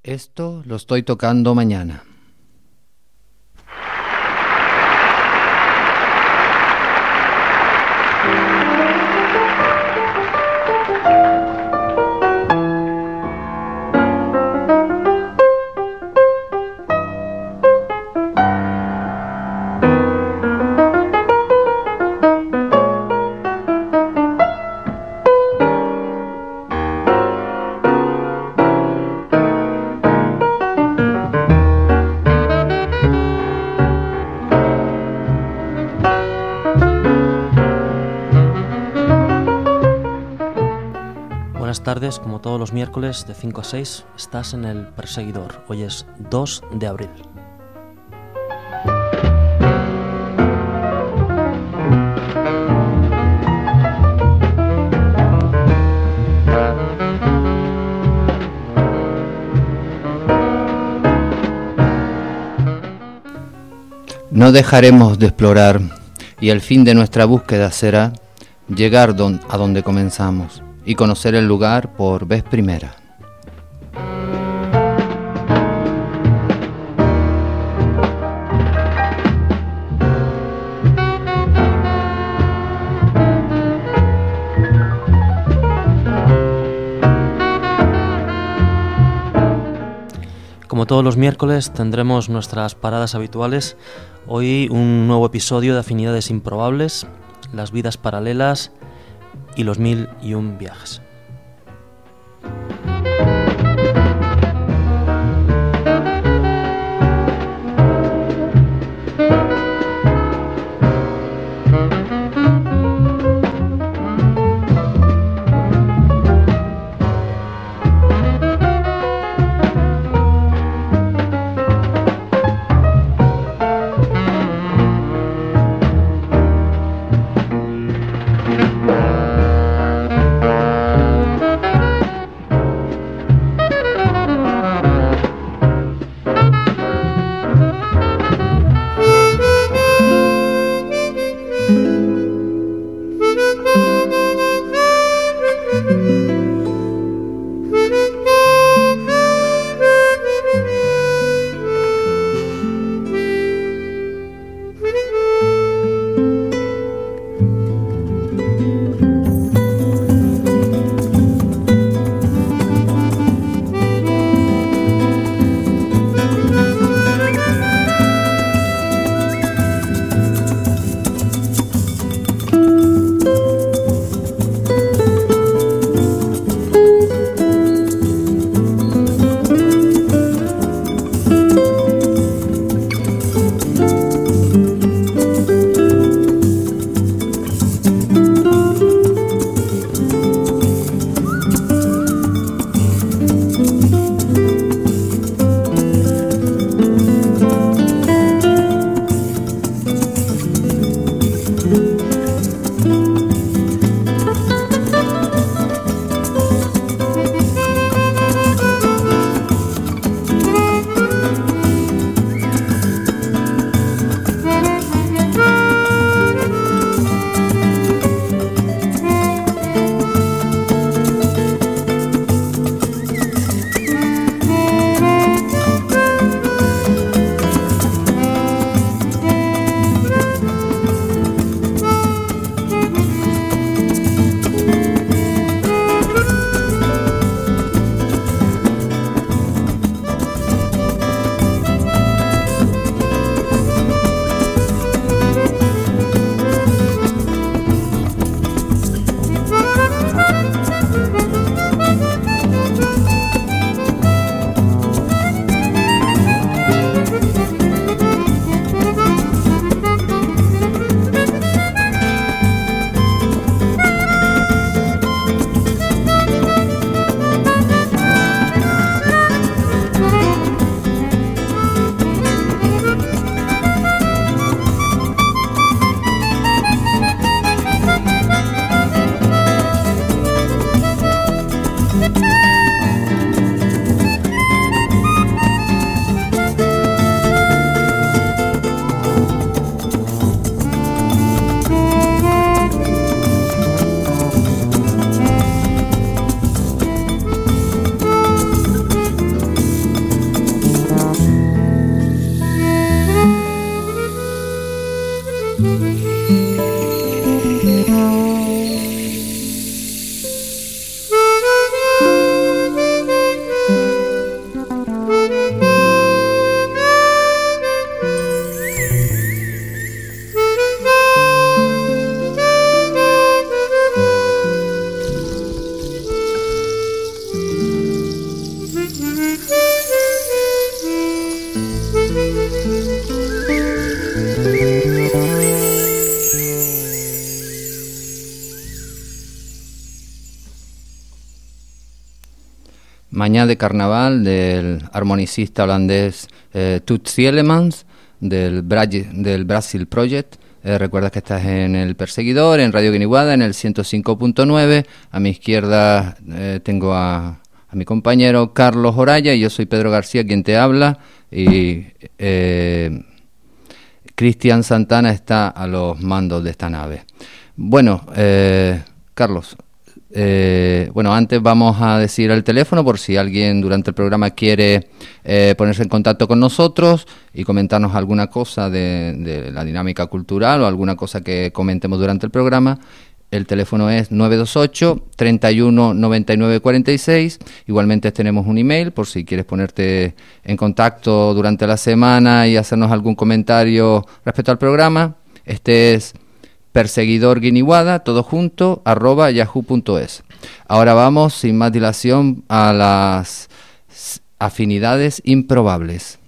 Esto lo estoy tocando mañana. Buenas tardes, como todos los miércoles de 5 a 6, estás en El Perseguidor. Hoy es 2 de abril. No dejaremos de explorar y el fin de nuestra búsqueda será llegar a donde comenzamos y conocer el lugar por vez primera. Como todos los miércoles tendremos nuestras paradas habituales. Hoy un nuevo episodio de Afinidades Improbables, las vidas paralelas y los 1001 viajes. Mañana de Carnaval del armonicista holandés Toet Tielemans del Brasil Project. Recuerda que estás en El Perseguidor, en Radio Guiniguada, en el 105.9. A mi izquierda tengo a mi compañero Carlos Oraya y yo soy Pedro García quien te habla. Y Cristian Santana está a los mandos de esta nave. Bueno, Carlos, antes vamos a decir el teléfono por si alguien durante el programa quiere ponerse en contacto con nosotros y comentarnos alguna cosa de la dinámica cultural o alguna cosa que comentemos durante el programa. El teléfono es 928 31 99 46. Igualmente tenemos un email por si quieres ponerte en contacto durante la semana y hacernos algún comentario respecto al programa. Este es perseguidorguiniguada, todo junto, @yahoo.es. Ahora vamos, sin más dilación, a las afinidades improbables.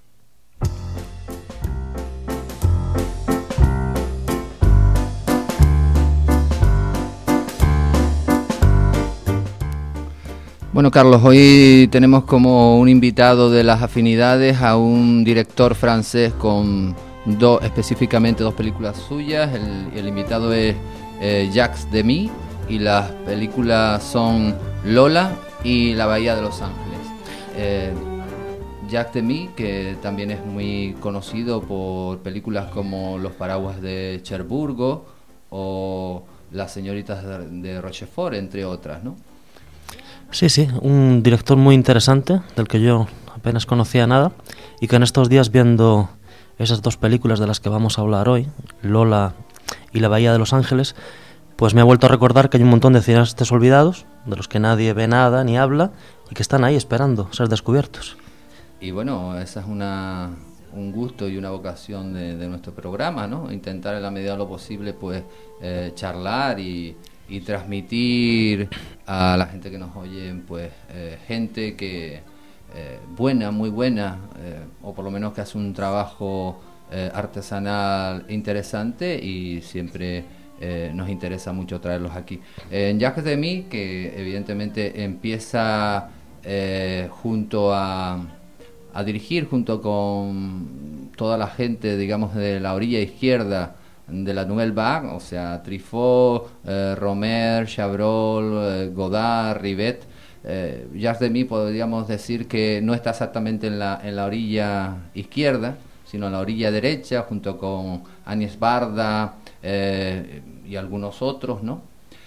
Bueno, Carlos, hoy tenemos como un invitado de las afinidades a un director francés con específicamente dos películas suyas. El invitado es Jacques Demy y las películas son Lola y La Bahía de Los Ángeles. Jacques Demy, que también es muy conocido por películas como Los paraguas de Cherburgo o Las señoritas de Rochefort, entre otras, ¿no? Sí, un director muy interesante, del que yo apenas conocía nada, y que en estos días, viendo esas dos películas de las que vamos a hablar hoy, Lola y La Bahía de Los Ángeles, pues me ha vuelto a recordar que hay un montón de cineastas olvidados, de los que nadie ve nada ni habla, y que están ahí esperando ser descubiertos. Y bueno, esa es un gusto y una vocación de nuestro programa, ¿no? Intentar en la medida de lo posible pues charlar y transmitir a la gente que nos oye pues gente que buena, muy buena, o por lo menos que hace un trabajo artesanal interesante, y siempre nos interesa mucho traerlos aquí. En Jacques Demy, que evidentemente empieza junto a dirigir junto con toda la gente, digamos, de la orilla izquierda de la Nouvelle Vague, o sea, Truffaut, Romer, Chabrol, Godard, Rivette. Jacques Demy podríamos decir que no está exactamente en la orilla izquierda, sino en la orilla derecha, junto con Agnès Varda y algunos otros, ¿no?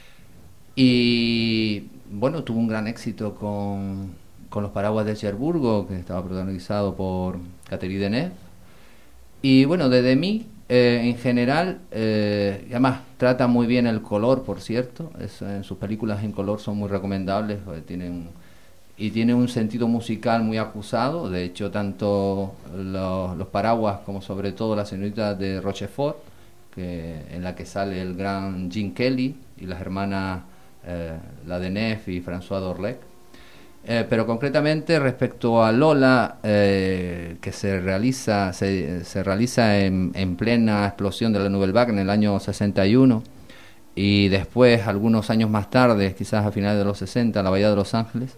Y bueno, tuvo un gran éxito con Los paraguas de Cherburgo, que estaba protagonizado por Catherine Deneuve. Y bueno, de Demy, en general, además trata muy bien el color, por cierto. En sus películas en color son muy recomendables, tiene un sentido musical muy acusado. De hecho, tanto los paraguas como sobre todo La señorita de Rochefort, en la que sale el gran Gene Kelly y las hermanas la Deneuve y François Dorleck. Pero concretamente respecto a Lola, que se realiza en plena explosión de la Nouvelle Vague en el año 61, y después, algunos años más tarde, quizás a finales de los 60, La Bahía de Los Ángeles,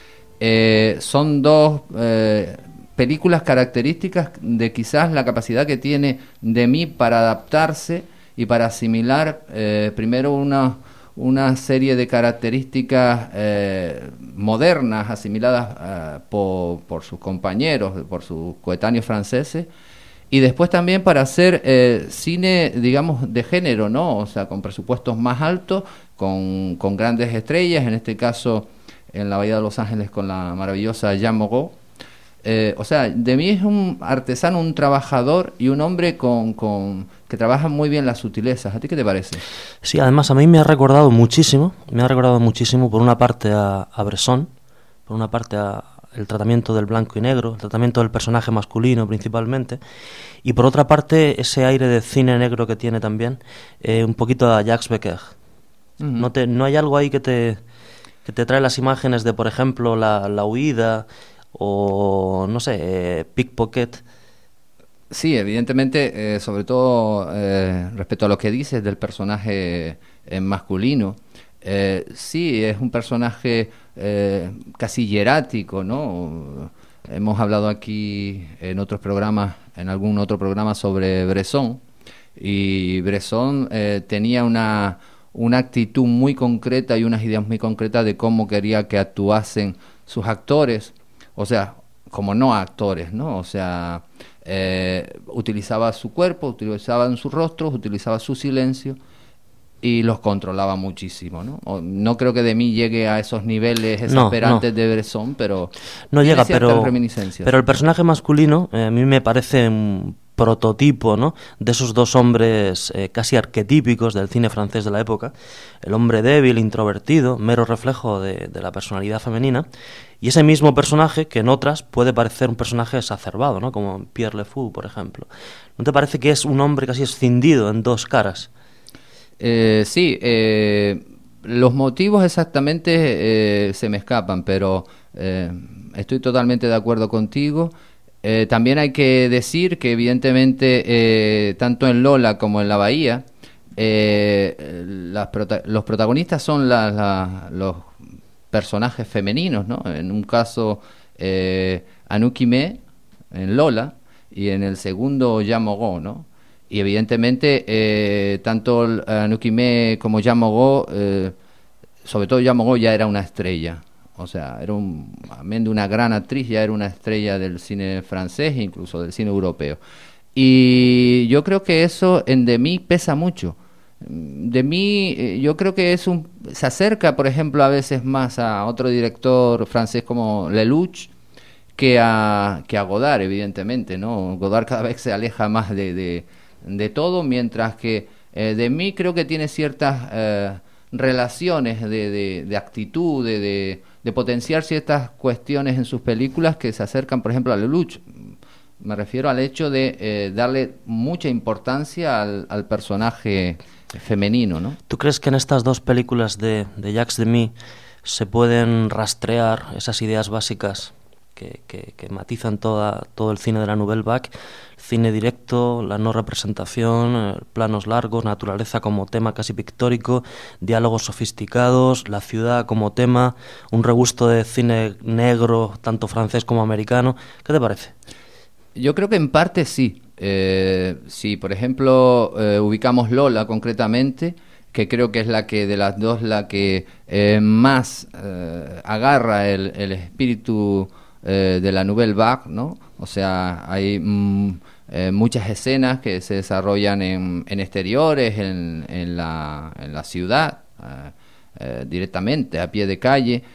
son dos películas características de quizás la capacidad que tiene Demy para adaptarse y para asimilar primero una serie de características modernas asimiladas por sus compañeros, por sus coetáneos franceses, y después también para hacer cine, digamos, de género, ¿no? O sea, con presupuestos más altos, con grandes estrellas, en este caso en La Bahía de Los Ángeles con la maravillosa Jeanne Moreau. O sea, Demy es un artesano, un trabajador y un hombre que trabaja muy bien las sutilezas. ¿A ti qué te parece? Sí, además a mí me ha recordado muchísimo, por una parte a Bresson, por una parte a el tratamiento del blanco y negro, el tratamiento del personaje masculino principalmente, y por otra parte ese aire de cine negro que tiene también, un poquito a Jacques Becker. Uh-huh. ¿No hay algo ahí que te trae las imágenes de, por ejemplo, la huida, o no sé, Pickpocket? Sí, evidentemente, sobre todo respecto a lo que dices del personaje masculino, sí, es un personaje casi hierático, ¿no? Hemos hablado aquí en otros programas, en algún otro programa sobre Bresson, y Bresson tenía una actitud muy concreta y unas ideas muy concretas de cómo quería que actuasen sus actores, o sea, como no actores, ¿no? O sea, utilizaba su cuerpo, utilizaba sus rostros, utilizaba su silencio y los controlaba muchísimo, ¿no? No creo que Demy llegue a esos niveles exasperantes de Bresson, pero no llega, pero el personaje masculino a mí me parece un prototipo, ¿no?, de esos dos hombres casi arquetípicos del cine francés de la época, el hombre débil, introvertido, mero reflejo de la personalidad femenina, y ese mismo personaje que en otras puede parecer un personaje exacerbado, ¿no?, como Pierre Le Fou, por ejemplo. ¿No te parece que es un hombre casi escindido en dos caras? Sí, los motivos exactamente se me escapan, pero estoy totalmente de acuerdo contigo. También hay que decir que evidentemente tanto en Lola como en La Bahía los protagonistas son los personajes femeninos, ¿no? En un caso Anouk Aimée en Lola y en el segundo Jeanne Moreau, ¿no? Y evidentemente tanto Anouk Aimée como Jeanne Moreau, sobre todo Jeanne Moreau, ya era una estrella. O sea, amén de una gran actriz, ya era una estrella del cine francés e incluso del cine europeo. Y yo creo que eso en Demy pesa mucho. Demy, yo creo que se acerca, por ejemplo, a veces más a otro director francés como Lelouch que a Godard, evidentemente, ¿no? Godard cada vez se aleja más de todo, mientras que Demy creo que tiene ciertas relaciones de actitud, de potenciar ciertas cuestiones en sus películas que se acercan, por ejemplo, a Lelouch. Me refiero al hecho de darle mucha importancia al personaje femenino, ¿no? ¿Tú crees que en estas dos películas de Jacques Demy se pueden rastrear esas ideas básicas que matizan todo el cine de la Nouvelle Vague? Cine directo, la no representación, planos largos, naturaleza como tema casi pictórico, diálogos sofisticados, la ciudad como tema, un regusto de cine negro, tanto francés como americano. ¿Qué te parece? Yo creo que en parte sí. Si, por ejemplo, ubicamos Lola concretamente, que creo que es la que de las dos la que más agarra el espíritu de la Nouvelle Vague, ¿no? O sea, hay muchas escenas que se desarrollan en exteriores, en la ciudad, directamente, a pie de calle.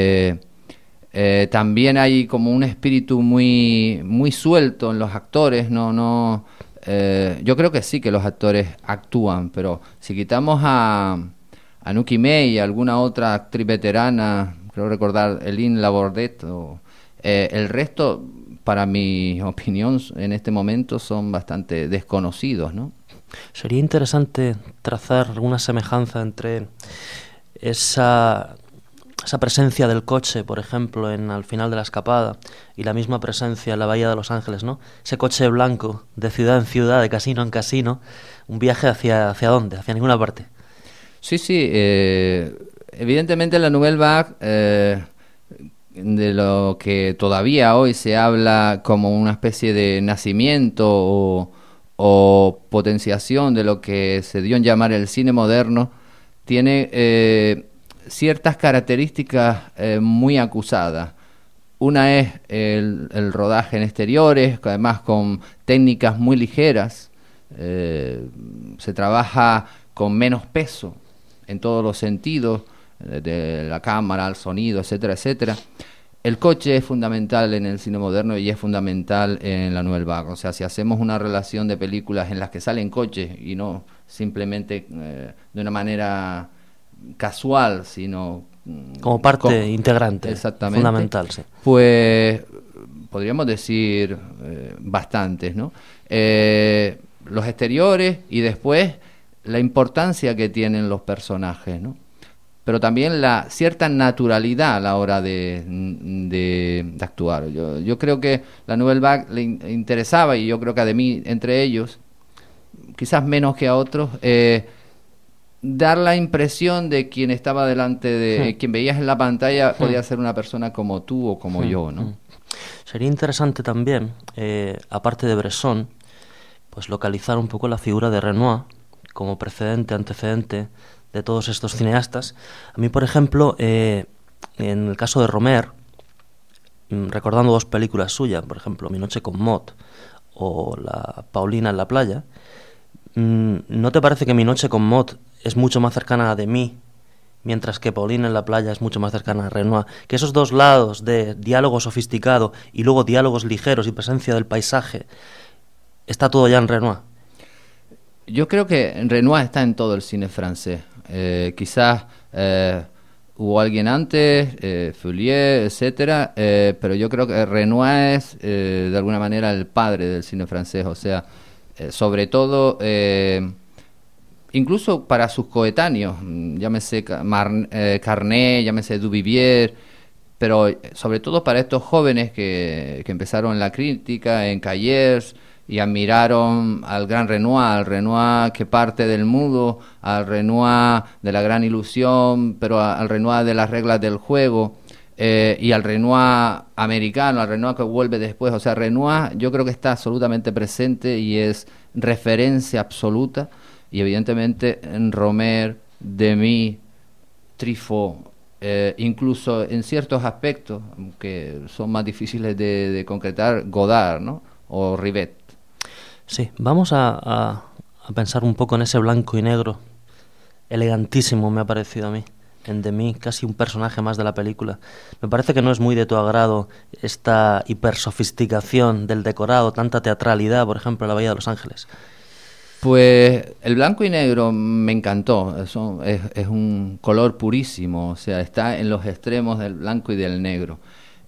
También hay como un espíritu muy, muy suelto en los actores, yo creo que sí que los actores actúan, pero si quitamos a Anouk Aimée y alguna otra actriz veterana, creo recordar Hélène Labordette, el resto, para mi opinión, en este momento son bastante desconocidos, ¿no? Sería interesante trazar alguna semejanza entre esa presencia del coche, por ejemplo, al final de La Escapada, y la misma presencia en la Bahía de Los Ángeles, ¿no? Ese coche blanco, de ciudad en ciudad, de casino en casino, un viaje hacia dónde, hacia ninguna parte. Sí, evidentemente la Nouvelle Vague, de lo que todavía hoy se habla como una especie de nacimiento o potenciación de lo que se dio en llamar el cine moderno, tiene ciertas características muy acusadas. Una es el rodaje en exteriores, además con técnicas muy ligeras, se trabaja con menos peso en todos los sentidos, de la cámara al sonido, etcétera, etcétera. El coche es fundamental en el cine moderno y es fundamental en la Nouvelle Vague. O sea, si hacemos una relación de películas en las que salen coches y no simplemente de una manera casual, sino como parte integrante, exactamente, fundamental, sí. Pues podríamos decir bastantes, ¿no? Los exteriores y después la importancia que tienen los personajes, ¿no? Pero también la cierta naturalidad a la hora de actuar. Yo creo que la Nouvelle Vague le interesaba, y yo creo que a Demy entre ellos, quizás menos que a otros, dar la impresión de quien estaba delante de quien veías en la pantalla podía ser una persona como tú o como yo, ¿no? Sería interesante también, aparte de Bresson, pues localizar un poco la figura de Renoir como precedente, antecedente de todos estos cineastas. A mí, por ejemplo, en el caso de Romer, recordando dos películas suyas, por ejemplo, Mi noche con Maud o La Paulina en la playa, ¿no te parece que Mi noche con Maud es mucho más cercana a Demy, mientras que Paulina en la playa es mucho más cercana a Renoir? Que esos dos lados de diálogo sofisticado y luego diálogos ligeros y presencia del paisaje, está todo ya en Renoir. Yo creo que Renoir está en todo el cine francés. Quizás hubo alguien antes, Feuillet, etcétera, pero yo creo que Renoir es de alguna manera el padre del cine francés. O sea, sobre todo, incluso para sus coetáneos, llámese Carnet, llámese Duvivier, pero sobre todo para estos jóvenes que empezaron en la crítica, en Cahiers, y admiraron al gran Renoir, al Renoir que parte del mudo, al Renoir de la gran ilusión, pero al Renoir de las reglas del juego, y al Renoir americano, al Renoir que vuelve después. O sea, Renoir yo creo que está absolutamente presente y es referencia absoluta, y evidentemente en Romer, Demy, Truffaut, incluso en ciertos aspectos que son más difíciles de concretar, Godard, ¿no? O Rivet. Sí, vamos a pensar un poco en ese blanco y negro, elegantísimo me ha parecido a mí, en Demy, casi un personaje más de la película. Me parece que no es muy de tu agrado esta hipersofisticación del decorado, tanta teatralidad, por ejemplo, en La Bahía de Los Ángeles. Pues el blanco y negro me encantó, es un color purísimo, o sea, está en los extremos del blanco y del negro.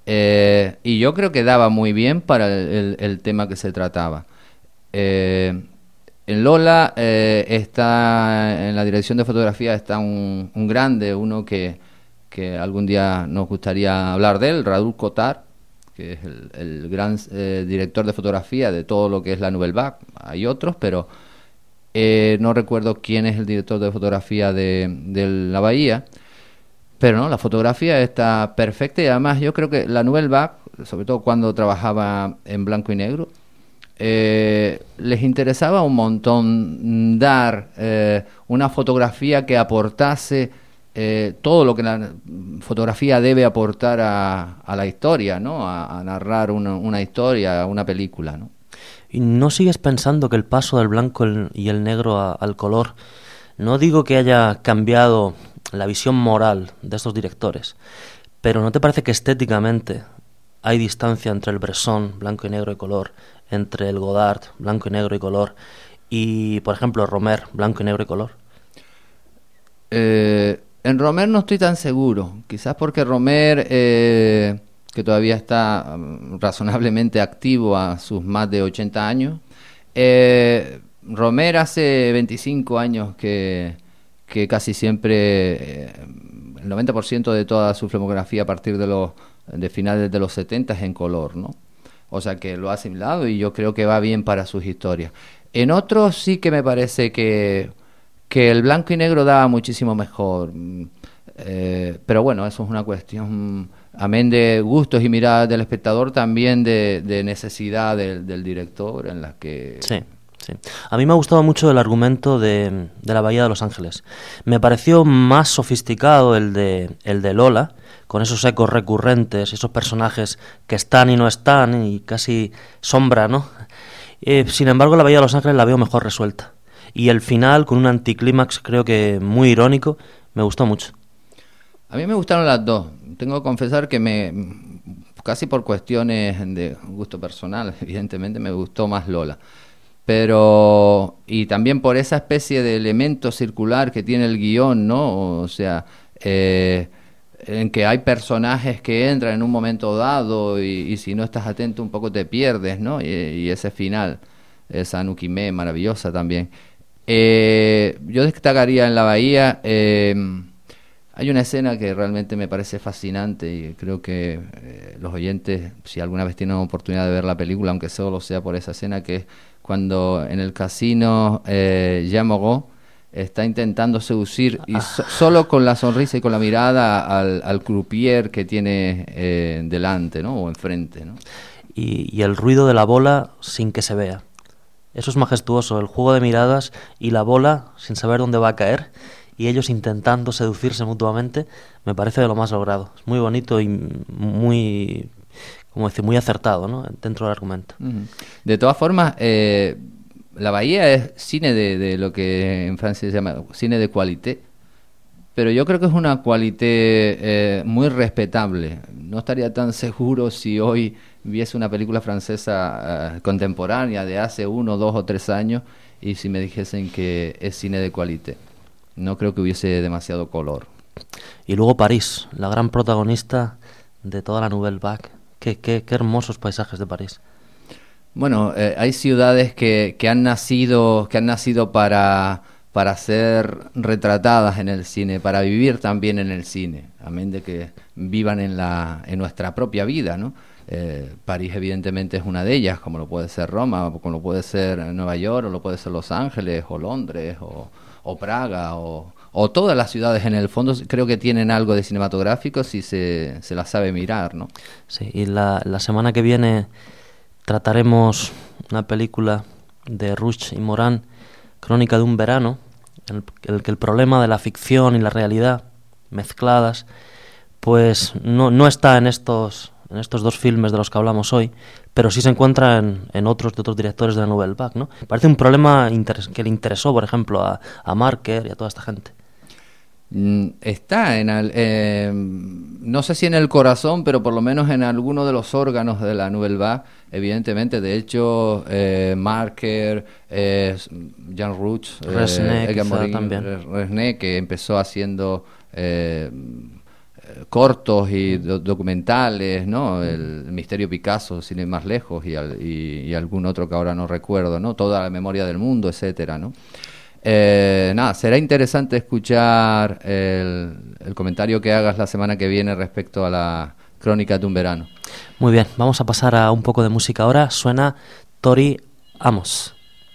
Y yo creo que daba muy bien para el tema que se trataba. En Lola está en la dirección de fotografía está un grande, uno que algún día nos gustaría hablar de él, Raoul Cotard, que es el gran director de fotografía de todo lo que es la Nouvelle Vague. Hay otros, pero no recuerdo quién es el director de fotografía de La Bahía. Pero no, la fotografía está perfecta, y además yo creo que la Nouvelle Vague, sobre todo cuando trabajaba en blanco y negro, les interesaba un montón dar una fotografía que aportase todo lo que la fotografía debe aportar a la historia, ¿no? A narrar una historia, una película, ¿no? ¿Y no sigues pensando que el paso del blanco y el negro al color, no digo que haya cambiado la visión moral de estos directores, pero ¿no te parece que estéticamente hay distancia entre el Bresson, blanco y negro y color, entre el Godard, blanco y negro y color, y, por ejemplo, Romer, blanco y negro y color? En Romer no estoy tan seguro, quizás porque Romer, que todavía está razonablemente activo a sus más de 80 años, Romer hace 25 años que casi siempre el 90% de toda su filmografía a partir de finales de los 70 es en color, ¿no? O sea que lo ha asimilado y yo creo que va bien para sus historias. En otros sí que me parece que el blanco y negro daba muchísimo mejor, pero bueno, eso es una cuestión, amén de gustos y miradas del espectador, también de necesidad del director, en las que... Sí. Sí. A mí me ha gustado mucho el argumento de La Bahía de Los Ángeles. Me pareció más sofisticado el de Lola, con esos ecos recurrentes, esos personajes que están y no están, y casi sombra, ¿no? Sin embargo, La Bahía de Los Ángeles la veo mejor resuelta. Y el final, con un anticlímax creo que muy irónico, me gustó mucho. A mí me gustaron las dos. Tengo que confesar que casi por cuestiones de gusto personal, evidentemente, me gustó más Lola. Pero, y también por esa especie de elemento circular que tiene el guión, ¿no? O sea, en que hay personajes que entran en un momento dado y si no estás atento un poco te pierdes, ¿no? Y ese final, esa Nukimé maravillosa también. Yo destacaría en La Bahía, hay una escena que realmente me parece fascinante y creo que los oyentes, si alguna vez tienen oportunidad de ver la película, aunque solo sea por esa escena, que es cuando en el casino Jean Moreau está intentando seducir y solo con la sonrisa y con la mirada al croupier que tiene delante, ¿no? O enfrente, ¿no? Y el ruido de la bola sin que se vea. Eso es majestuoso, el juego de miradas y la bola sin saber dónde va a caer y ellos intentando seducirse mutuamente, me parece de lo más logrado. Es muy bonito y muy, como decir, muy acertado, ¿no? Dentro del argumento. De todas formas, La Bahía es cine de lo que en Francia se llama cine de qualité, pero yo creo que es una qualité muy respetable. No estaría tan seguro si hoy viese una película francesa contemporánea de hace 1, 2 o 3 años y si me dijesen que es cine de qualité. No creo que hubiese demasiado color. Y luego París, la gran protagonista de toda la Nouvelle Vague. Qué hermosos paisajes de París. Bueno, hay ciudades que han nacido para ser retratadas en el cine, para vivir también en el cine, amén de que vivan en nuestra propia vida, ¿no? París evidentemente es una de ellas, como lo puede ser Roma, como lo puede ser Nueva York, o lo puede ser Los Ángeles, o Londres, o Praga, o todas las ciudades en el fondo creo que tienen algo de cinematográfico si se las sabe mirar, ¿no? Sí, y la semana que viene trataremos una película de Rouch y Morin, Crónica de un verano, en el que el problema de la ficción y la realidad mezcladas pues no está en estos 2 filmes de los que hablamos hoy, pero sí se encuentra en otros directores de la Nouvelle Vague, ¿no? Parece un problema que le interesó, por ejemplo, a Marker y a toda esta gente. Está no sé si en el corazón, pero por lo menos en alguno de los órganos de la Nouvelle Vague, evidentemente. De hecho, Marker, Jean Rouch, Resnais, que empezó haciendo cortos y documentales, ¿no? El Misterio Picasso, sin ir más lejos, y algún otro que ahora no recuerdo, ¿no? Toda la memoria del mundo, etcétera, ¿no? Será interesante escuchar el comentario que hagas la semana que viene respecto a la Crónica de un verano. Muy bien, vamos a pasar a un poco de música ahora. Suena Tori Amos.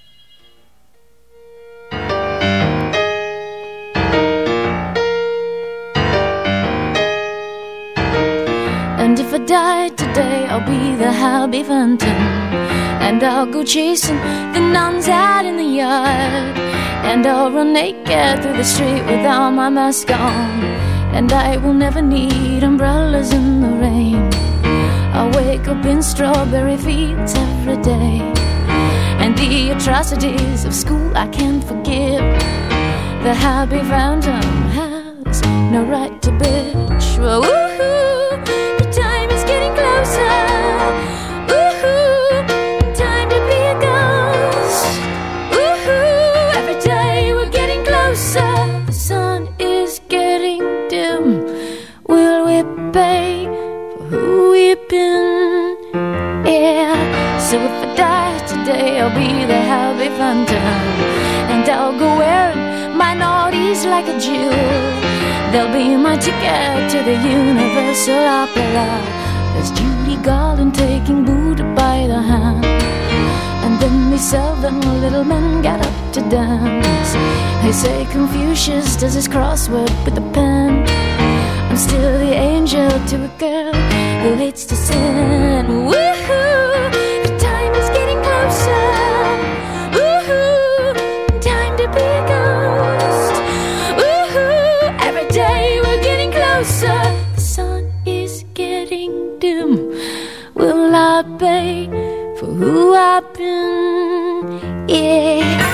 And if I die today, I'll be the Happy Phantom, and I'll go chasing the nuns out in the yard, and I'll run naked through the street without my mask on, and I will never need umbrellas in the rain. I'll wake up in strawberry fields every day, and the atrocities of school I can't forgive. The Happy Phantom has no right to bitch. Well, woohoo, the time is getting closer. Woohoo, time to be a ghost. Woohoo, every day we're getting closer. The sun is getting dim. Will we pay for who we've been? Yeah, so if I die today, I'll be the Happy Phantom, and I'll go wearing my naughties like a Jew. They'll be my ticket to the Universal Opera. There's Judy Garland taking Buddha by the hand, and then these 7 little men get up to dance. They say Confucius does his crossword with a pen. I'm still the angel to a girl who hates to sin. Woohoo, the time is getting closer. Woohoo, time to be a ghost. Woohoo, every day we're getting closer. The sun is getting dim. Will I pay for who I've been? Yeah.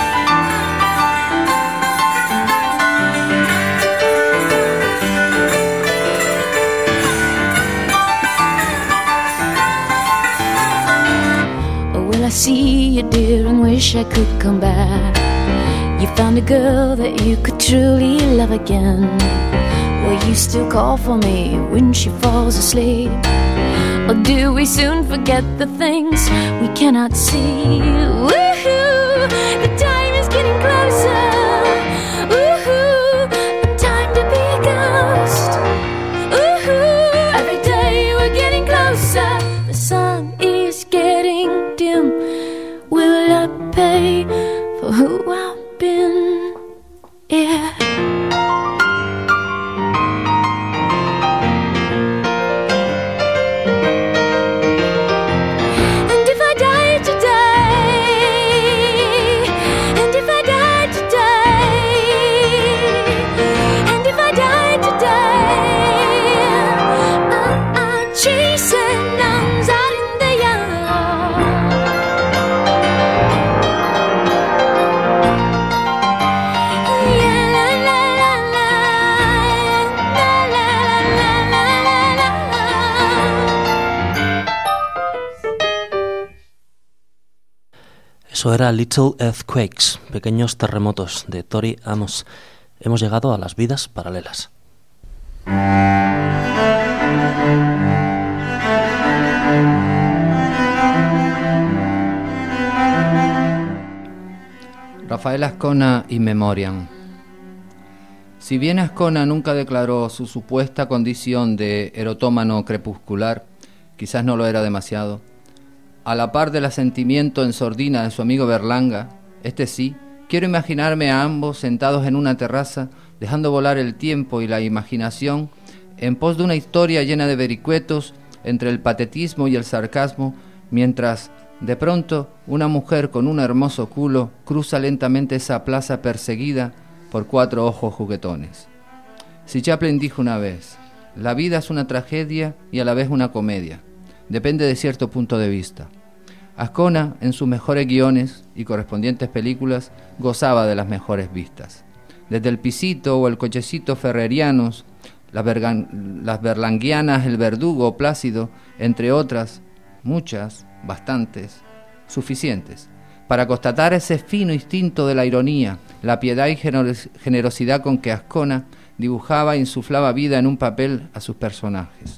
See you, dear, and wish I could come back. You found a girl that you could truly love again. Will you still call for me when she falls asleep? Or do we soon forget the things we cannot see? Woohoo, the time is getting closer. Woohoo, time to be a ghost. Woohoo, every day we're getting closer. The sun is getting dim. Will I pay for who I've been? Eso era Little Earthquakes, pequeños terremotos, de Tori Amos. Hemos llegado a las vidas paralelas. Rafael Azcona in memoriam. Si bien Azcona nunca declaró su supuesta condición de erotómano crepuscular, quizás no lo era demasiado, a la par del asentimiento en sordina de su amigo Berlanga, sí, quiero imaginarme a ambos sentados en una terraza, dejando volar el tiempo y la imaginación en pos de una historia llena de vericuetos entre el patetismo y el sarcasmo, mientras de pronto una mujer con un hermoso culo cruza lentamente esa plaza perseguida por 4 ojos juguetones. Si Chaplin dijo una vez, la vida es una tragedia y a la vez una comedia, depende de cierto punto de vista. Azcona, en sus mejores guiones y correspondientes películas, gozaba de las mejores vistas. Desde el pisito o el cochecito ferrerianos, las berlanguianas, el verdugo, Plácido, entre otras, muchas, bastantes, suficientes, para constatar ese fino instinto de la ironía, la piedad y generosidad con que Azcona dibujaba e insuflaba vida en un papel a sus personajes.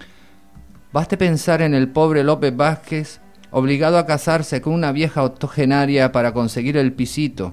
Baste pensar en el pobre López Vázquez, obligado a casarse con una vieja octogenaria para conseguir el pisito,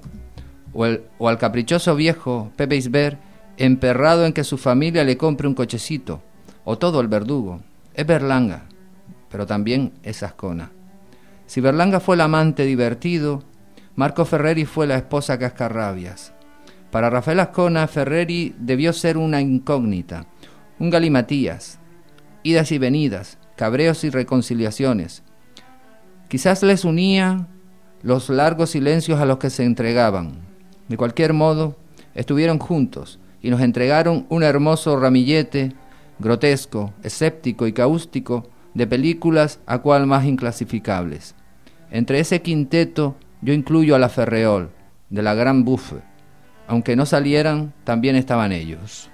o al caprichoso viejo Pepe Isbert, emperrado en que su familia le compre un cochecito, o todo el verdugo. Es Berlanga, pero también es Azcona. Si Berlanga fue el amante divertido, Marco Ferreri fue la esposa cascarrabias. Para Rafael Azcona, Ferreri debió ser una incógnita, un galimatías, idas y venidas, cabreos y reconciliaciones. Quizás les unía los largos silencios a los que se entregaban. De cualquier modo, estuvieron juntos y nos entregaron un hermoso ramillete, grotesco, escéptico y cáustico, de películas a cual más inclasificables. Entre ese quinteto yo incluyo a la Ferreol, de la Gran Buffe. Aunque no salieran, también estaban ellos.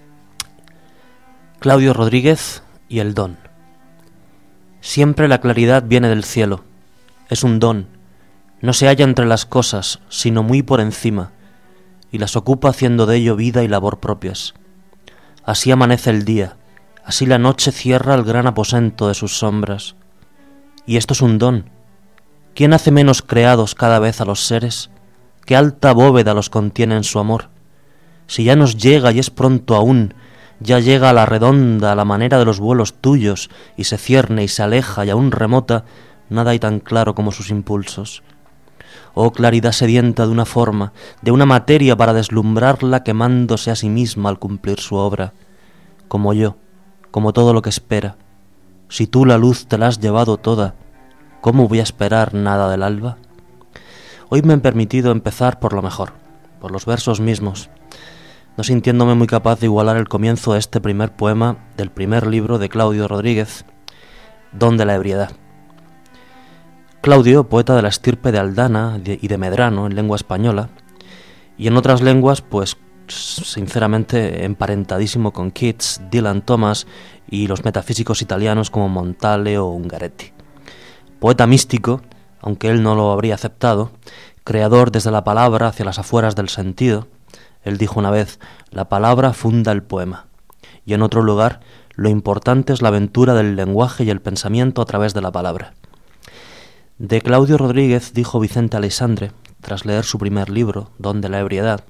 Claudio Rodríguez y el don. Siempre la claridad viene del cielo. Es un don. No se halla entre las cosas, sino muy por encima, y las ocupa haciendo de ello vida y labor propias. Así amanece el día, así la noche cierra el gran aposento de sus sombras. Y esto es un don. ¿Quién hace menos creados cada vez a los seres? ¿Qué alta bóveda los contiene en su amor? Si ya nos llega y es pronto aún, ya llega a la redonda a la manera de los vuelos tuyos, y se cierne y se aleja y aún remota, nada hay tan claro como sus impulsos. Oh claridad sedienta de una forma, de una materia para deslumbrarla quemándose a sí misma al cumplir su obra, como yo, como todo lo que espera. Si tú la luz te la has llevado toda, ¿cómo voy a esperar nada del alba? Hoy me he permitido empezar por lo mejor, por los versos mismos, no sintiéndome muy capaz de igualar el comienzo de este primer poema del primer libro de Claudio Rodríguez, Don de la ebriedad. Claudio, poeta de la estirpe de Aldana y de Medrano en lengua española, y en otras lenguas, pues sinceramente emparentadísimo con Keats, Dylan Thomas y los metafísicos italianos como Montale o Ungaretti. Poeta místico, aunque él no lo habría aceptado, creador desde la palabra hacia las afueras del sentido. Él dijo una vez, la palabra funda el poema, y en otro lugar, lo importante es la aventura del lenguaje y el pensamiento a través de la palabra. De Claudio Rodríguez dijo Vicente Aleixandre, tras leer su primer libro, Don de la ebriedad,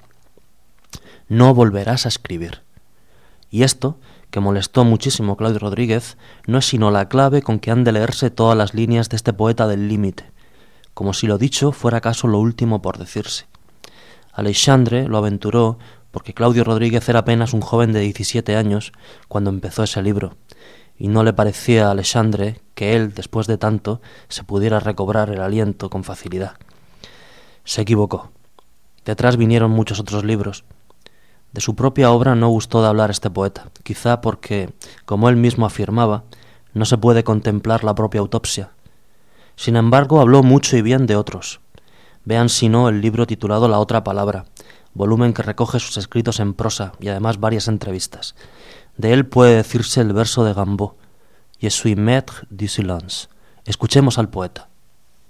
no volverás a escribir. Y esto, que molestó muchísimo a Claudio Rodríguez, no es sino la clave con que han de leerse todas las líneas de este poeta del límite, como si lo dicho fuera acaso lo último por decirse. Aleixandre lo aventuró porque Claudio Rodríguez era apenas un joven de 17 años cuando empezó ese libro, y no le parecía a Aleixandre que él, después de tanto, se pudiera recobrar el aliento con facilidad. Se equivocó. Detrás vinieron muchos otros libros. De su propia obra no gustó de hablar este poeta, quizá porque, como él mismo afirmaba, no se puede contemplar la propia autopsia. Sin embargo, habló mucho y bien de otros. Vean si no el libro titulado La otra palabra, volumen que recoge sus escritos en prosa y además varias entrevistas. De él puede decirse el verso de Gambo, Je suis maître du silence. Escuchemos al poeta.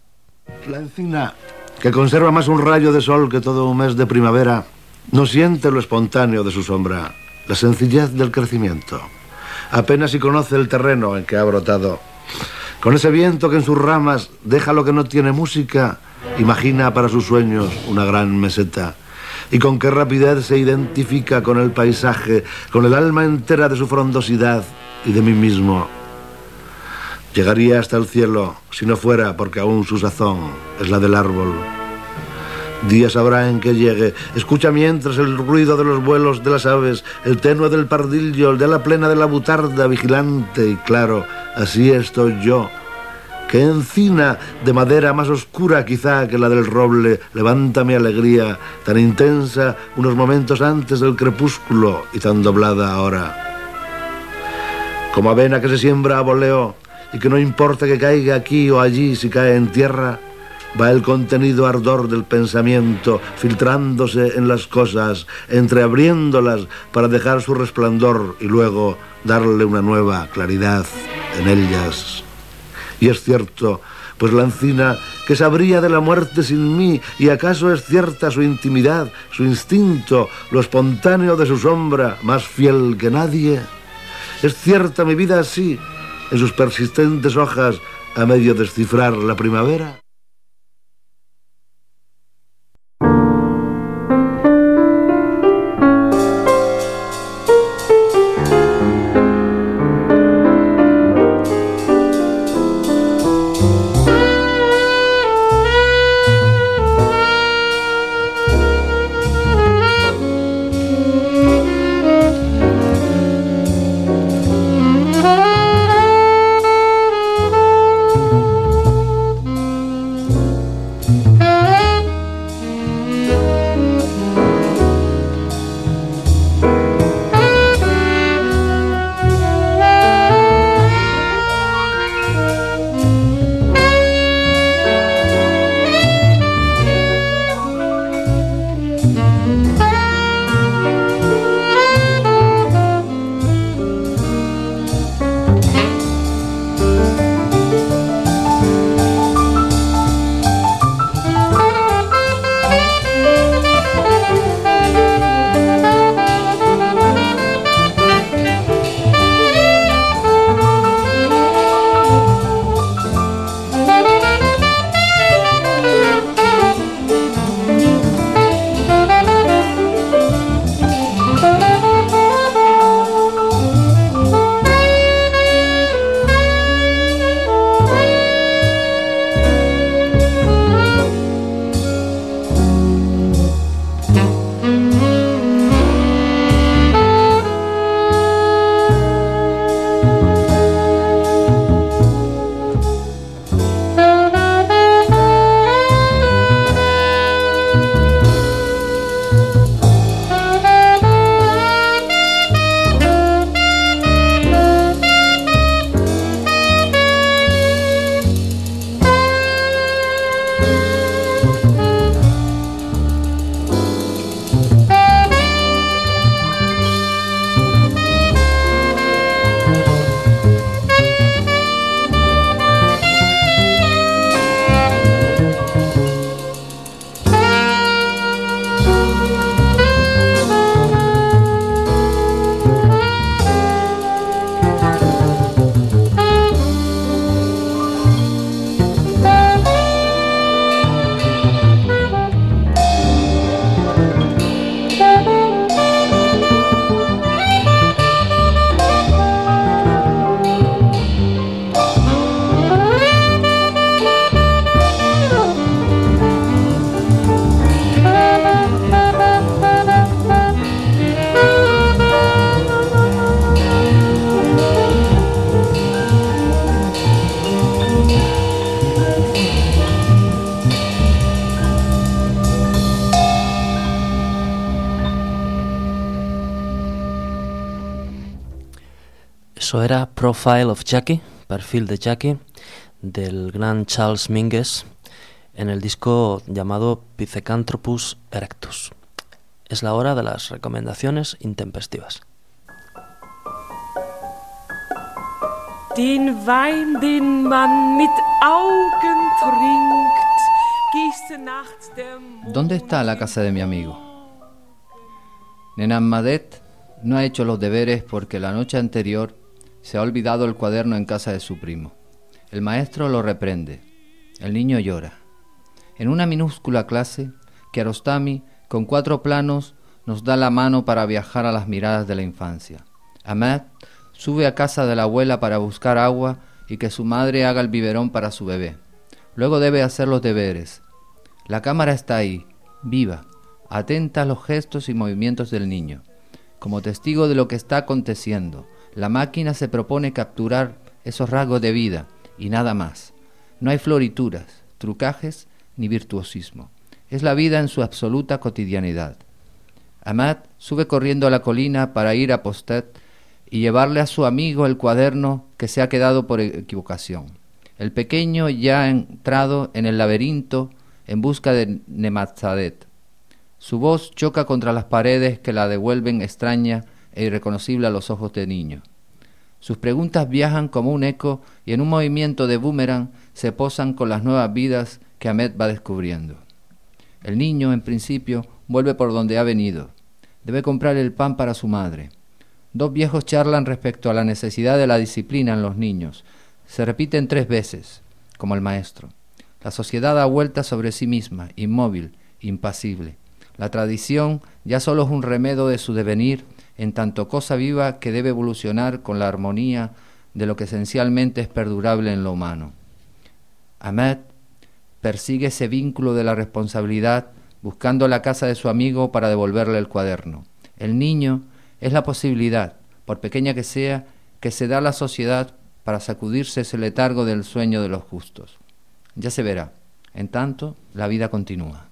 La encina, que conserva más un rayo de sol que todo un mes de primavera, no siente lo espontáneo de su sombra, la sencillez del crecimiento. Apenas si conoce el terreno en que ha brotado. Con ese viento que en sus ramas deja lo que no tiene música, imagina para sus sueños una gran meseta. Y con qué rapidez se identifica con el paisaje, con el alma entera de su frondosidad y de mí mismo. Llegaría hasta el cielo si no fuera porque aún su sazón es la del árbol. Días habrá en que llegue, escucha mientras el ruido de los vuelos de las aves, el tenue del pardillo, el de la plena de la butarda, vigilante y claro, así estoy yo. Que encina de madera más oscura quizá que la del roble levanta mi alegría, tan intensa unos momentos antes del crepúsculo y tan doblada ahora. Como avena que se siembra a voleo y que no importa que caiga aquí o allí si cae en tierra, va el contenido ardor del pensamiento filtrándose en las cosas, entreabriéndolas para dejar su resplandor y luego darle una nueva claridad en ellas. Y es cierto, pues la encina que sabría de la muerte sin mí, y acaso es cierta su intimidad, su instinto, lo espontáneo de su sombra, más fiel que nadie. Es cierta mi vida así, en sus persistentes hojas, a medio descifrar la primavera. Eso era Profile of Jackie, Perfil de Jackie, del gran Charles Mingus, en el disco llamado Pithecanthropus erectus. Es la hora de las recomendaciones intempestivas. Den Wein, den man mit Augen trinkt, ¿Dónde está la casa de mi amigo? Nenamadet no ha hecho los deberes porque la noche anterior se ha olvidado el cuaderno en casa de su primo. El maestro lo reprende. El niño llora. En una minúscula clase, Kiarostami, con 4 planos, nos da la mano para viajar a las miradas de la infancia. Ahmed sube a casa de la abuela para buscar agua y que su madre haga el biberón para su bebé. Luego debe hacer los deberes. La cámara está ahí, viva, atenta a los gestos y movimientos del niño. Como testigo de lo que está aconteciendo, la máquina se propone capturar esos rasgos de vida y nada más. No hay florituras, trucajes ni virtuosismo. Es la vida en su absoluta cotidianidad. Ahmed sube corriendo a la colina para ir a Postet y llevarle a su amigo el cuaderno que se ha quedado por equivocación. El pequeño ya ha entrado en el laberinto en busca de Nematzadet. Su voz choca contra las paredes que la devuelven extraña e irreconocible a los ojos de niño. Sus preguntas viajan como un eco y en un movimiento de boomerang se posan con las nuevas vidas que Ahmed va descubriendo. El niño, en principio, vuelve por donde ha venido. Debe comprar el pan para su madre. 2 viejos charlan respecto a la necesidad de la disciplina en los niños. Se repiten 3 veces, como el maestro. La sociedad da vuelta sobre sí misma, inmóvil, impasible. La tradición ya solo es un remedio de su devenir, en tanto cosa viva que debe evolucionar con la armonía de lo que esencialmente es perdurable en lo humano. Ahmed persigue ese vínculo de la responsabilidad, buscando la casa de su amigo para devolverle el cuaderno. El niño es la posibilidad, por pequeña que sea, que se da a la sociedad para sacudirse ese letargo del sueño de los justos. Ya se verá. En tanto, la vida continúa.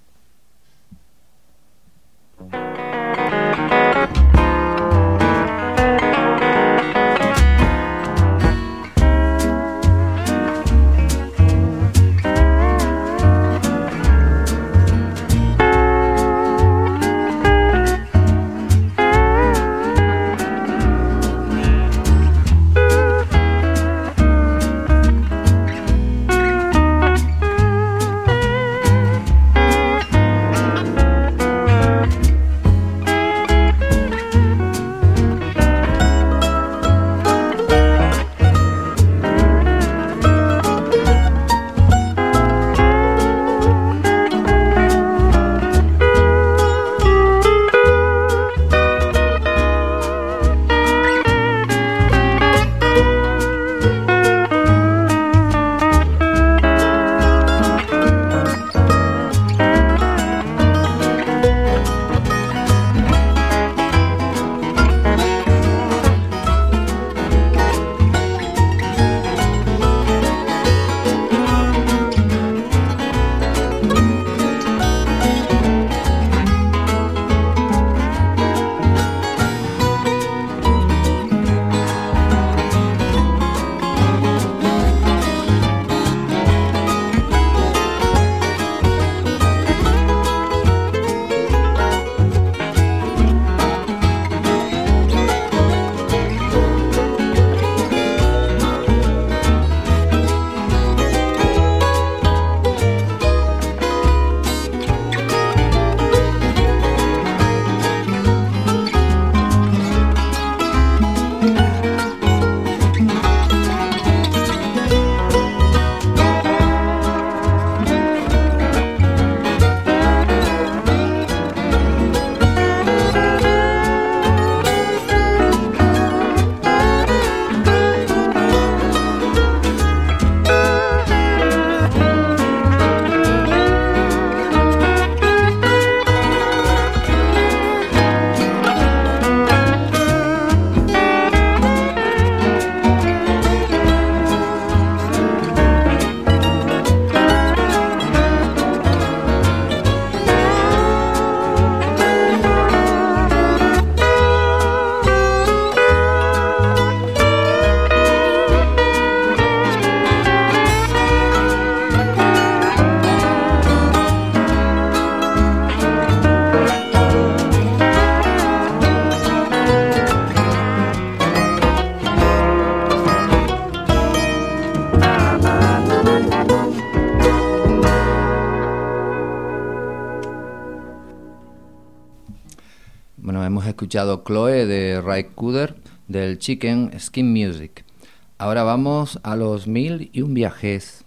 escuchado Chloe de Ray Cooder del Chicken Skin Music. Ahora vamos a los 1001 viajes.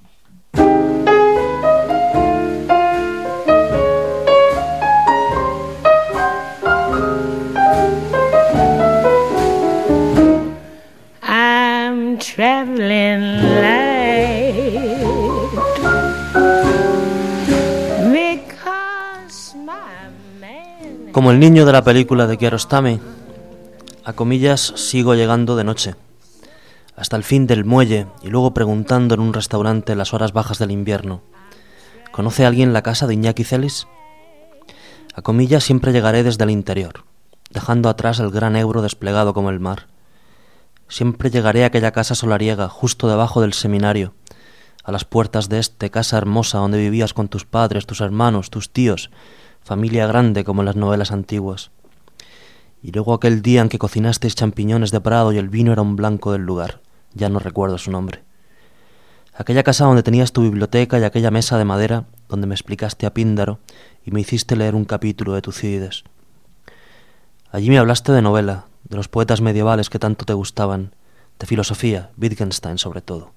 I'm traveling light because my man. Como el niño de la película de Kiarostami, a comillas sigo llegando de noche, hasta el fin del muelle y luego preguntando en un restaurante las horas bajas del invierno: ¿conoce alguien la casa de Iñaki Celis? A comillas siempre llegaré desde el interior, dejando atrás el gran Ebro desplegado como el mar. Siempre llegaré a aquella casa solariega, justo debajo del seminario, a las puertas de casa hermosa donde vivías con tus padres, tus hermanos, tus tíos, familia grande como en las novelas antiguas. Y luego aquel día en que cocinasteis champiñones de Prado y el vino era un blanco del lugar, ya no recuerdo su nombre. Aquella casa donde tenías tu biblioteca y aquella mesa de madera donde me explicaste a Píndaro y me hiciste leer un capítulo de Tucídides. Allí me hablaste de novela, de los poetas medievales que tanto te gustaban, de filosofía, Wittgenstein sobre todo.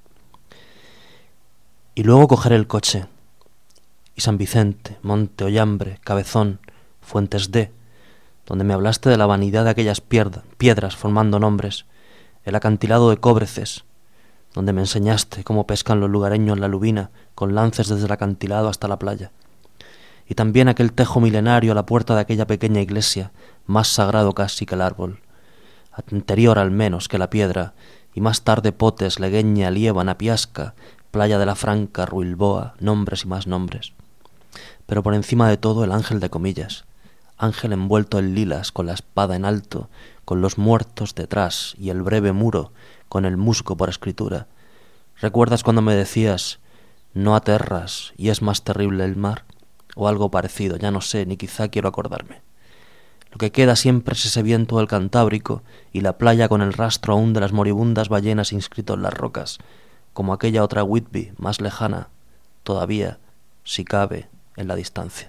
Y luego coger el coche, y San Vicente, Monte Ollambre, Cabezón, Fuentes D, donde me hablaste de la vanidad de aquellas piedras formando nombres, el acantilado de Cóbreces, donde me enseñaste cómo pescan los lugareños la lubina con lances desde el acantilado hasta la playa, y también aquel tejo milenario a la puerta de aquella pequeña iglesia, más sagrado casi que el árbol, anterior al menos que la piedra, y más tarde Potes, Legueña, Liébana, Piasca, Playa de la Franca, Ruilboa, nombres y más nombres. Pero por encima de todo el ángel de comillas, ángel envuelto en lilas, con la espada en alto, con los muertos detrás y el breve muro, con el musgo por escritura. ¿Recuerdas cuando me decías, no aterras y es más terrible el mar? O algo parecido, ya no sé, ni quizá quiero acordarme. Lo que queda siempre es ese viento del Cantábrico y la playa con el rastro aún de las moribundas ballenas inscrito en las rocas, como aquella otra Whitby, más lejana, todavía, si cabe, en la distancia.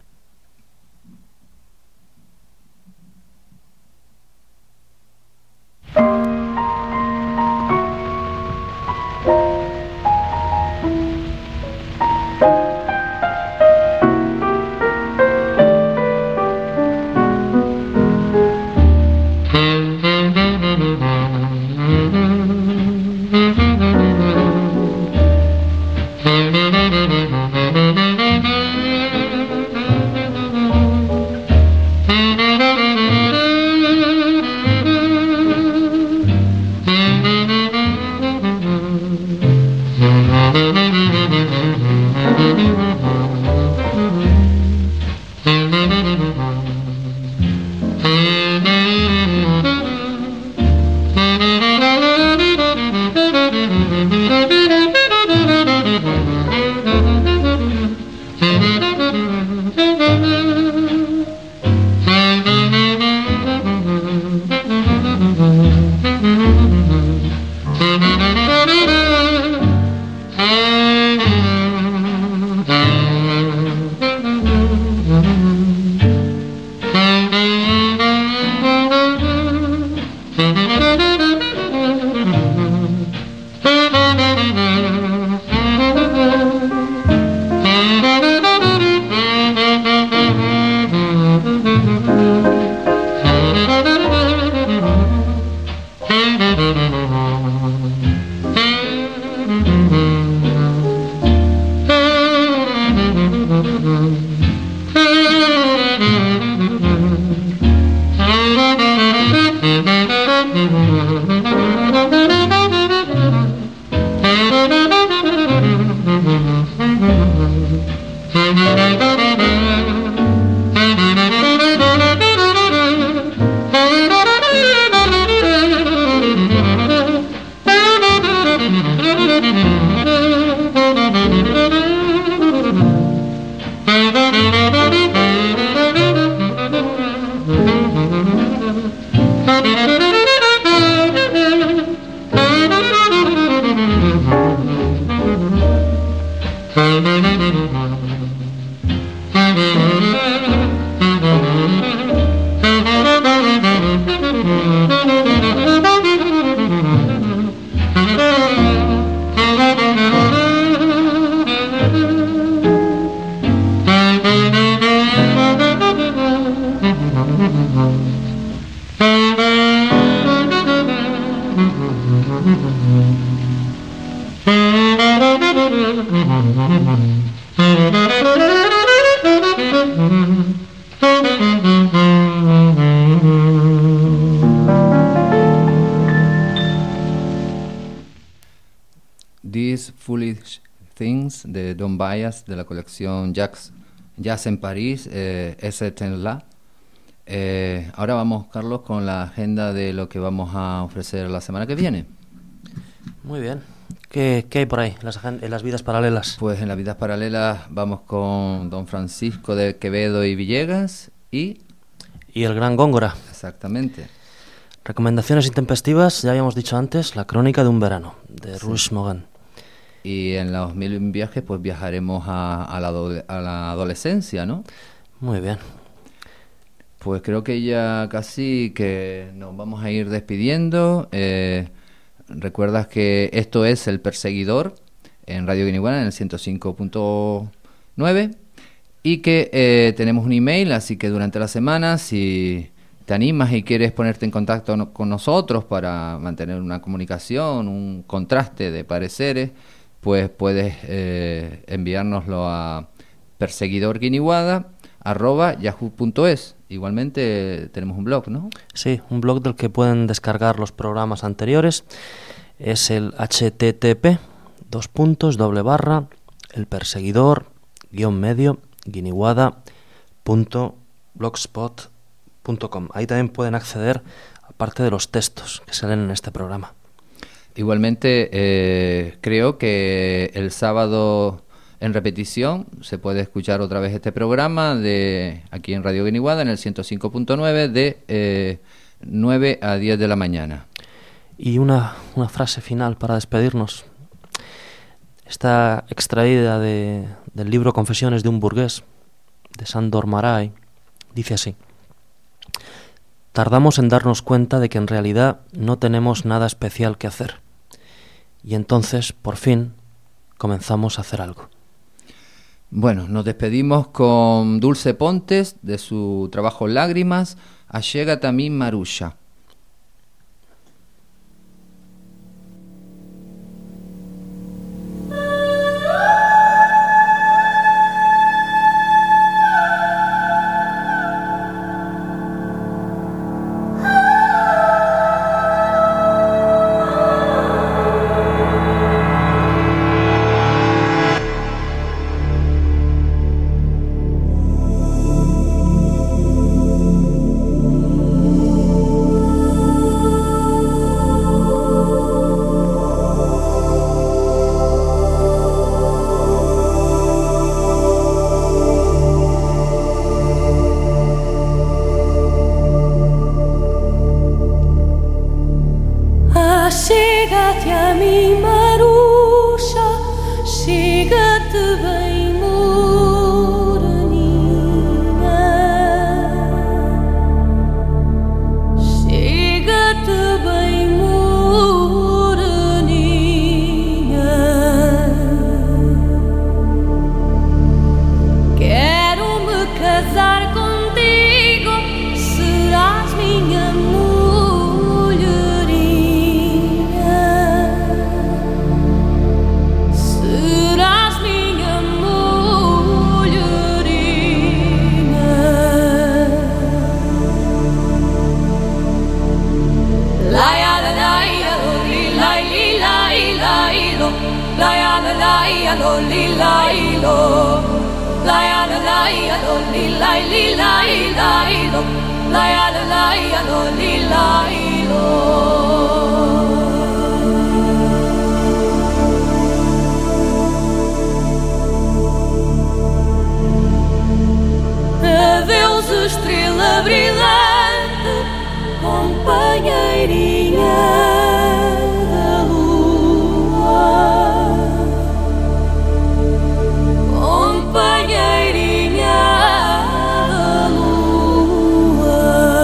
These Foolish Things de Don Byas de la colección Jazz en París, S.T.L.A. Ahora vamos, Carlos, con la agenda de lo que vamos a ofrecer la semana que viene. Muy bien. ¿Qué hay por ahí en las vidas paralelas? Pues en las vidas paralelas vamos con don Francisco de Quevedo y Villegas y el Gran Góngora. Exactamente. Recomendaciones intempestivas, ya habíamos dicho antes, La Crónica de un Verano, de Ruiz Mogan. Y en los 1000 viajes pues viajaremos a la adolescencia, ¿no? Muy bien. Pues creo que ya casi que nos vamos a ir despidiendo. Recuerdas que esto es El Perseguidor en Radio Guiniguana en el 105.9 y que tenemos un email, así que durante la semana, si te animas y quieres ponerte en contacto con nosotros para mantener una comunicación, un contraste de pareceres, pues puedes enviárnoslo a perseguidorguiniguada@yahoo.es. Igualmente tenemos un blog, ¿no? Sí, un blog del que pueden descargar los programas anteriores. Es el http://elperseguidor-guiniguada.blogspot.com. Ahí también pueden acceder, aparte de los textos que salen en este programa. Igualmente creo que el sábado en repetición se puede escuchar otra vez este programa de aquí en Radio Guiniguada en el 105.9 de 9 a 10 de la mañana. Y una frase final para despedirnos. Está extraída del libro Confesiones de un burgués, de Sándor Márai. Dice así: tardamos en darnos cuenta de que en realidad no tenemos nada especial que hacer. Y entonces, por fin, comenzamos a hacer algo. Bueno, nos despedimos con Dulce Pontes de su trabajo Lágrimas, Allégate a mí, Marulla. Adeus, estrela brilhante, companheirinha da lua, companheirinha da lua.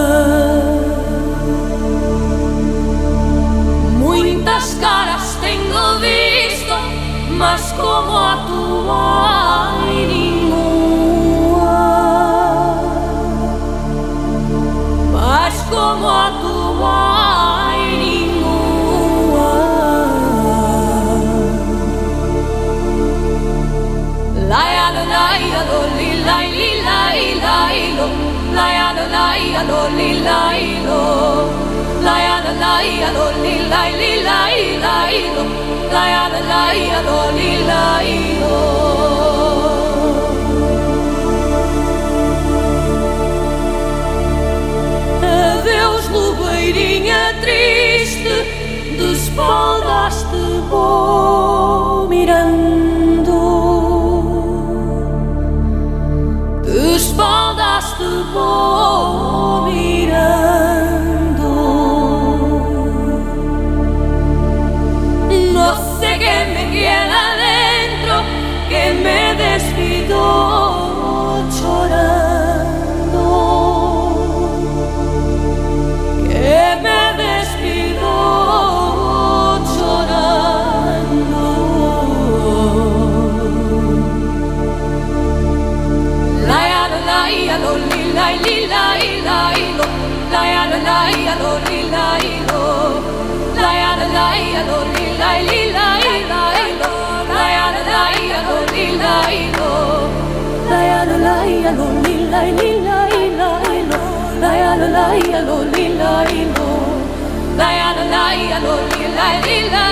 Muitas caras tenho visto, mas como a tua como a tua nenhuma. Adeus, lobeirinha triste, despaldaste vou mirando, despaldaste vou mirando. No sé qué me queda dentro, que me despido llorando, que me despido llorando. La ya la ya lo li la li la la lo, la ya la ya lo li la lo, la ya la ya lo li la la lo, la ya la ya lo li la lo, la ya la ya lo li la lo, la ya la ya lo li la lo, la ya la ya lo li la